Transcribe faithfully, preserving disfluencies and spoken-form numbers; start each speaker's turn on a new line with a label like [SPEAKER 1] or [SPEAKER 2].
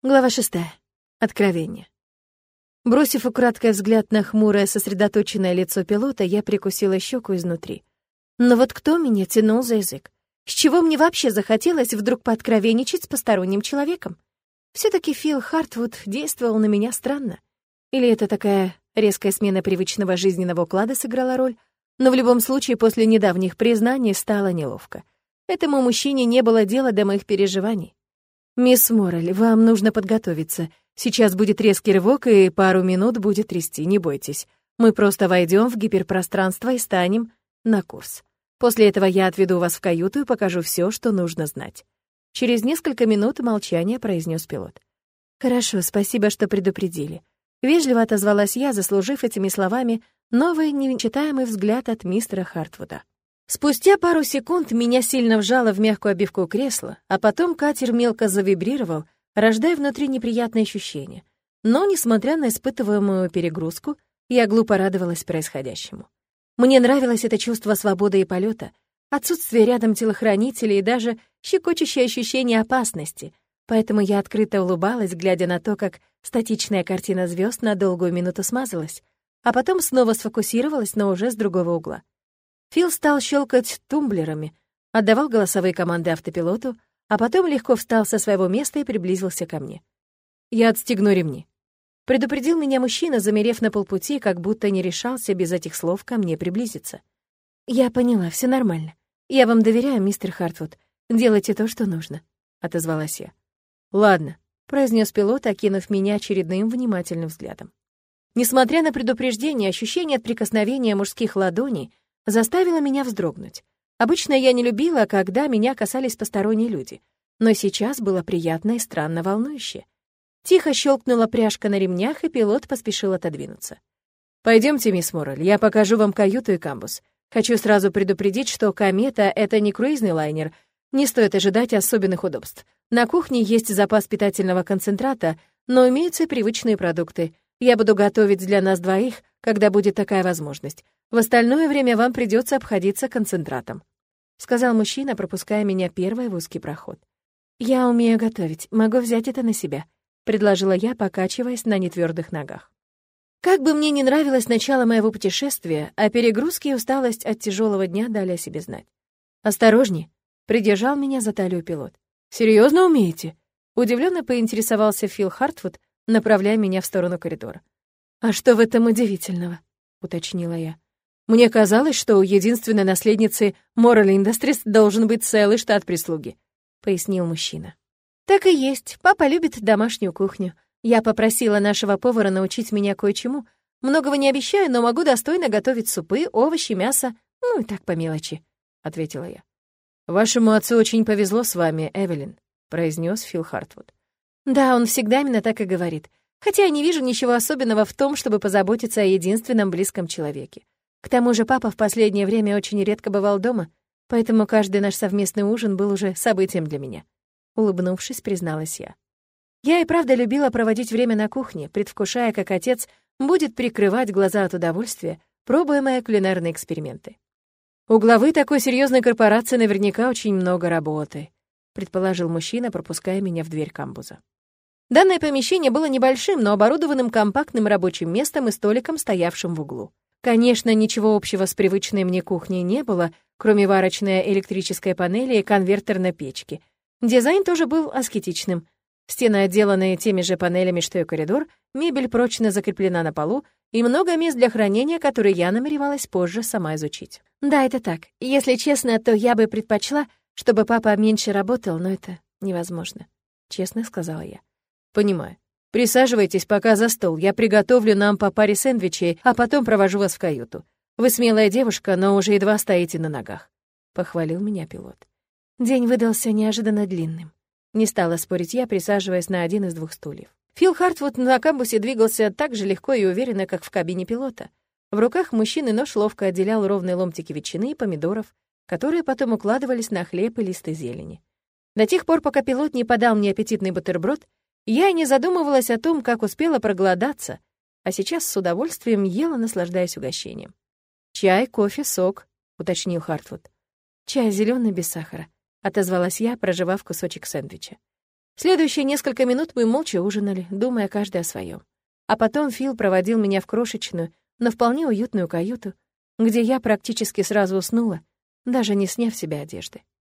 [SPEAKER 1] Глава шестая. Откровение. Бросив украдкой взгляд на хмурое, сосредоточенное лицо пилота, я прикусила щеку изнутри. Но вот кто меня тянул за язык? С чего мне вообще захотелось вдруг пооткровенничать с посторонним человеком? Все-таки Фил Хартвуд действовал на меня странно. Или это такая резкая смена привычного жизненного уклада сыграла роль? Но в любом случае после недавних признаний стало неловко. Этому мужчине не было дела до моих переживаний. «Мисс Моррель, вам нужно подготовиться. Сейчас будет резкий рывок, и пару минут будет трясти, не бойтесь. Мы просто войдем в гиперпространство и станем на курс. После этого я отведу вас в каюту и покажу все, что нужно знать». Через несколько минут молчания произнес пилот. «Хорошо, спасибо, что предупредили». Вежливо отозвалась я, заслужив этими словами новый нечитаемый взгляд от мистера Хартвуда. Спустя пару секунд меня сильно вжало в мягкую обивку кресла, а потом катер мелко завибрировал, рождая внутри неприятные ощущения. Но, несмотря на испытываемую перегрузку, я глупо радовалась происходящему. Мне нравилось это чувство свободы и полета, отсутствие рядом телохранителей и даже щекочущее ощущение опасности, поэтому я открыто улыбалась, глядя на то, как статичная картина звезд на долгую минуту смазалась, а потом снова сфокусировалась, но уже с другого угла. Фил стал щелкать тумблерами, отдавал голосовые команды автопилоту, а потом легко встал со своего места и приблизился ко мне. «Я отстегну ремни». Предупредил меня мужчина, замерев на полпути, как будто не решался без этих слов ко мне приблизиться. «Я поняла, все нормально. Я вам доверяю, мистер Хартвуд. Делайте то, что нужно», — отозвалась я. «Ладно», — произнес пилот, окинув меня очередным внимательным взглядом. Несмотря на предупреждение, ощущение от прикосновения мужских ладоней заставило меня вздрогнуть. Обычно я не любила, когда меня касались посторонние люди, но сейчас было приятно и странно волнующе. Тихо щелкнула пряжка на ремнях, и пилот поспешил отодвинуться. «Пойдемте, мисс Моррель, я покажу вам каюту и камбуз. Хочу сразу предупредить, что «Комета» — это не круизный лайнер, не стоит ожидать особенных удобств. На кухне есть запас питательного концентрата, но имеются и привычные продукты. Я буду готовить для нас двоих, когда будет такая возможность. В остальное время вам придется обходиться концентратом», — сказал мужчина, пропуская меня первой в узкий проход. «Я умею готовить, могу взять это на себя», — предложила я, покачиваясь на нетвердых ногах. Как бы мне ни нравилось начало моего путешествия, а перегрузки и усталость от тяжелого дня дали о себе знать. «Осторожней», — придержал меня за талию пилот. «Серьезно умеете?» — удивленно поинтересовался Фил Хартвуд, направляя меня в сторону коридора. «А что в этом удивительного?» — уточнила я. «Мне казалось, что у единственной наследницы Моррель Industries должен быть целый штат прислуги», — пояснил мужчина. «Так и есть. Папа любит домашнюю кухню. Я попросила нашего повара научить меня кое-чему. Многого не обещаю, но могу достойно готовить супы, овощи, мясо, ну и так по мелочи», — ответила я. «Вашему отцу очень повезло с вами, Эвелин», — произнес Фил Хартвуд. «Да, он всегда именно так и говорит. Хотя я не вижу ничего особенного в том, чтобы позаботиться о единственном близком человеке. К тому же папа в последнее время очень редко бывал дома, поэтому каждый наш совместный ужин был уже событием для меня», — улыбнувшись, призналась я. Я и правда любила проводить время на кухне, предвкушая, как отец будет прикрывать глаза от удовольствия, пробуя мои кулинарные эксперименты. «У главы такой серьезной корпорации наверняка очень много работы», — предположил мужчина, пропуская меня в дверь камбуза. Данное помещение было небольшим, но оборудованным компактным рабочим местом и столиком, стоявшим в углу. Конечно, ничего общего с привычной мне кухней не было, кроме варочной электрической панели и конвертерной печки. Дизайн тоже был аскетичным. Стены, отделанные теми же панелями, что и коридор, мебель прочно закреплена на полу и много мест для хранения, которые я намеревалась позже сама изучить. Да, это так. Если честно, то я бы предпочла, чтобы папа меньше работал, но это невозможно, честно сказала я. «Понимаю. Присаживайтесь пока за стол, я приготовлю нам по паре сэндвичей, а потом провожу вас в каюту. Вы смелая девушка, но уже едва стоите на ногах», — похвалил меня пилот. День выдался неожиданно длинным. Не стала спорить я, присаживаясь на один из двух стульев. Фил Хартвуд на камбусе двигался так же легко и уверенно, как в кабине пилота. В руках мужчины нож ловко отделял ровные ломтики ветчины и помидоров, которые потом укладывались на хлеб и листы зелени. До тех пор, пока пилот не подал мне аппетитный бутерброд, я и не задумывалась о том, как успела проголодаться, а сейчас с удовольствием ела, наслаждаясь угощением. «Чай, кофе, сок», — уточнил Хартвуд. «Чай зеленый без сахара», — отозвалась я, прожевав кусочек сэндвича. Следующие несколько минут мы молча ужинали, думая каждый о своем. А потом Фил проводил меня в крошечную, но вполне уютную каюту, где я практически сразу уснула, даже не сняв с себя одежды.